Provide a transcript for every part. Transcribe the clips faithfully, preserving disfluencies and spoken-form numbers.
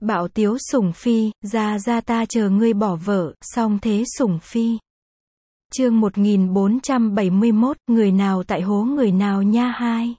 Bảo Tiếu Sủng Phi, ra ra ta chờ ngươi bỏ vợ, song thế Sủng Phi. Chương một nghìn bốn trăm bảy mươi mốt, người nào tại hố người nào nha hai.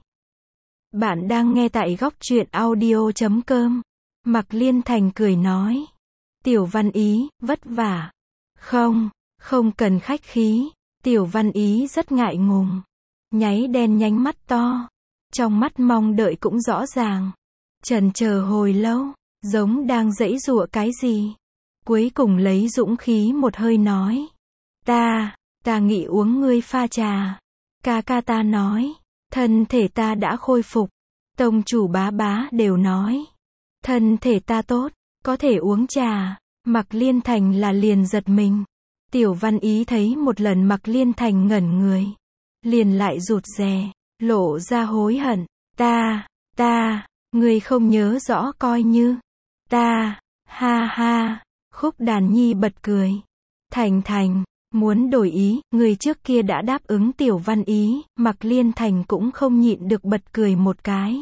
Bạn đang nghe tại góc truyện audio chấm com. Mạc Liên Thành cười nói. Tiểu Văn Ý, vất vả. Không, không cần khách khí. Tiểu Văn Ý rất ngại ngùng. Nháy đen nhánh mắt to. Trong mắt mong đợi cũng rõ ràng. Chần chờ hồi lâu, giống đang giãy giụa cái gì. Cuối cùng lấy dũng khí một hơi nói. Ta, ta nghĩ uống ngươi pha trà. Ca ca ta nói. Thân thể ta đã khôi phục. Tông chủ bá bá đều nói. Thân thể ta tốt, có thể uống trà. Mạc Liên Thành là liền giật mình. Tiểu Văn Ý thấy một lần Mạc Liên Thành ngẩn người. Liền lại rụt rè, lộ ra hối hận. Ta, ta, ngươi không nhớ rõ coi như. Ta, ha ha, Khúc Đàn Nhi bật cười. Thành Thành, muốn đổi ý, người trước kia đã đáp ứng Tiểu Văn Ý, Mạc Liên Thành cũng không nhịn được bật cười một cái.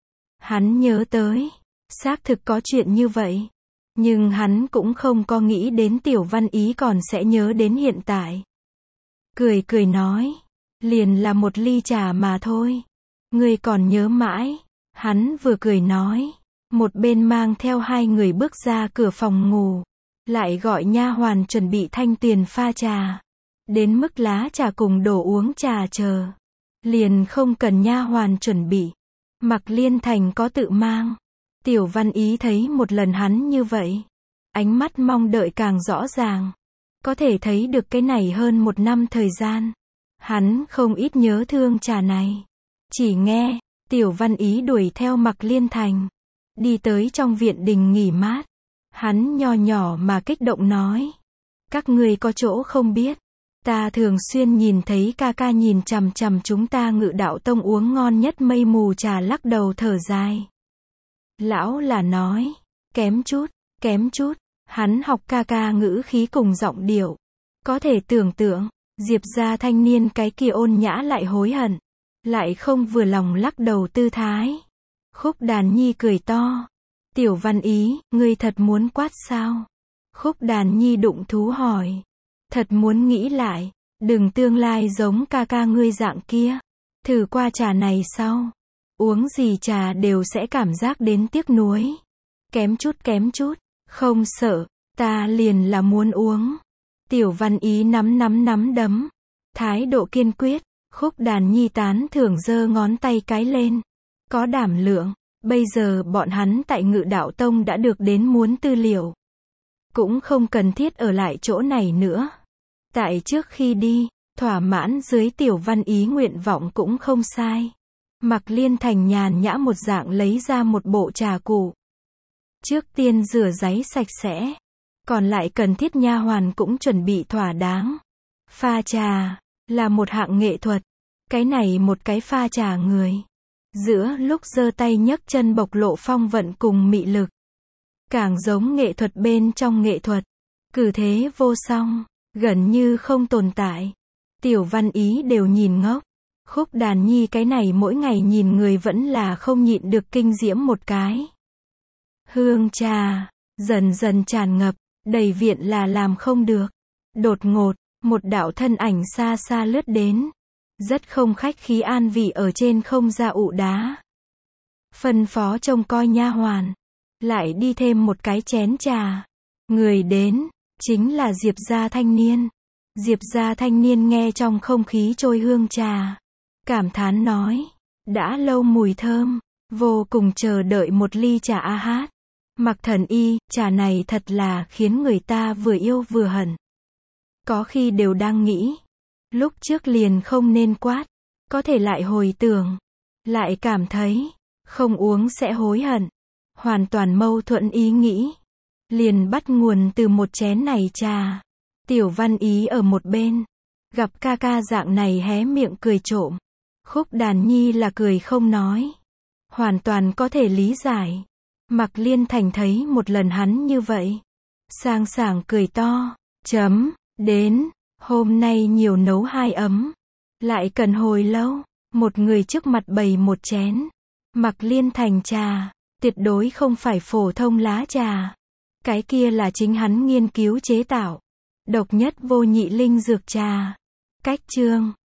Hắn nhớ tới, xác thực có chuyện như vậy. Nhưng hắn cũng không có nghĩ đến Tiểu Văn Ý còn sẽ nhớ đến hiện tại. Cười cười nói, liền là một ly trà mà thôi. Ngươi còn nhớ mãi. Hắn vừa cười nói, một bên mang theo hai người bước ra cửa phòng ngủ, lại gọi nha hoàn chuẩn bị thanh tiền pha trà. Đến mức lá trà cùng đồ uống trà chờ, liền không cần nha hoàn chuẩn bị. Mạc Liên Thành có tự mang. Tiểu Văn Ý thấy một lần hắn như vậy, ánh mắt mong đợi càng rõ ràng. Có thể thấy được cái này hơn một năm thời gian, hắn không ít nhớ thương trà này. Chỉ nghe Tiểu Văn Ý đuổi theo Mạc Liên Thành, đi tới trong viện đình nghỉ mát. Hắn nho nhỏ mà kích động nói. Các ngươi có chỗ không biết. Ta thường xuyên nhìn thấy ca ca nhìn chằm chằm chúng ta Ngự Đạo Tông uống ngon nhất mây mù trà, lắc đầu thở dài. Lão là nói, kém chút, kém chút. Hắn học ca ca ngữ khí cùng giọng điệu. Có thể tưởng tượng, Diệp gia thanh niên cái kia ôn nhã lại hối hận, lại không vừa lòng lắc đầu tư thái. Khúc Đàn Nhi cười to. Tiểu Văn Ý, ngươi thật muốn quát sao? Khúc Đàn Nhi đụng thú hỏi. Thật muốn nghĩ lại, đừng tương lai giống ca ca ngươi dạng kia. Thử qua trà này sau, uống gì trà đều sẽ cảm giác đến tiếc nuối. Kém chút kém chút, không sợ, ta liền là muốn uống. Tiểu Văn Ý nắm nắm nắm đấm, thái độ kiên quyết. Khúc Đàn Nhi tán thưởng giơ ngón tay cái lên. Có đảm lượng, bây giờ bọn hắn tại Ngự Đạo Tông đã được đến muốn tư liệu. Cũng không cần thiết ở lại chỗ này nữa. Tại trước khi đi, thỏa mãn dưới Tiểu Văn Ý nguyện vọng cũng không sai. Mạc Liên Thành nhàn nhã một dạng lấy ra một bộ trà cụ. Trước tiên rửa ráy sạch sẽ. Còn lại cần thiết nha hoàn cũng chuẩn bị thỏa đáng. Pha trà là một hạng nghệ thuật. Cái này một cái pha trà người. Giữa lúc giơ tay nhấc chân bộc lộ phong vận cùng mị lực. Càng giống nghệ thuật bên trong nghệ thuật. Cử thế vô song, gần như không tồn tại. Tiểu Văn Ý đều nhìn ngốc. Khúc Đàn Nhi cái này mỗi ngày nhìn người vẫn là không nhịn được kinh diễm một cái. Hương trà dần dần tràn ngập, đầy viện là làm không được. Đột ngột, một đạo thân ảnh xa xa lướt đến. Rất không khách khí an vị ở trên không gia ụ đá. Phân phó trông coi nha hoàn. Lại đi thêm một cái chén trà. Người đến, chính là Diệp gia thanh niên. Diệp gia thanh niên nghe trong không khí trôi hương trà. Cảm thán nói. Đã lâu mùi thơm. Vô cùng chờ đợi một ly trà a hát. Mạc thần y, trà này thật là khiến người ta vừa yêu vừa hận. Có khi đều đang nghĩ. Lúc trước liền không nên quát. Có thể lại hồi tưởng. Lại cảm thấy, không uống sẽ hối hận. Hoàn toàn mâu thuẫn ý nghĩ. Liền bắt nguồn từ một chén này trà. Tiểu Văn Ý ở một bên. Gặp ca ca dạng này hé miệng cười trộm. Khúc Đàn Nhi là cười không nói. Hoàn toàn có thể lý giải. Mạc Liên Thành thấy một lần hắn như vậy. Sang sảng cười to. Chấm, đến. Hôm nay nhiều nấu hai ấm. Lại cần hồi lâu. Một người trước mặt bày một chén. Mạc Liên Thành trà. Tuyệt đối không phải phổ thông lá trà. Cái kia là chính hắn nghiên cứu chế tạo. Độc nhất vô nhị linh dược trà. Cách chương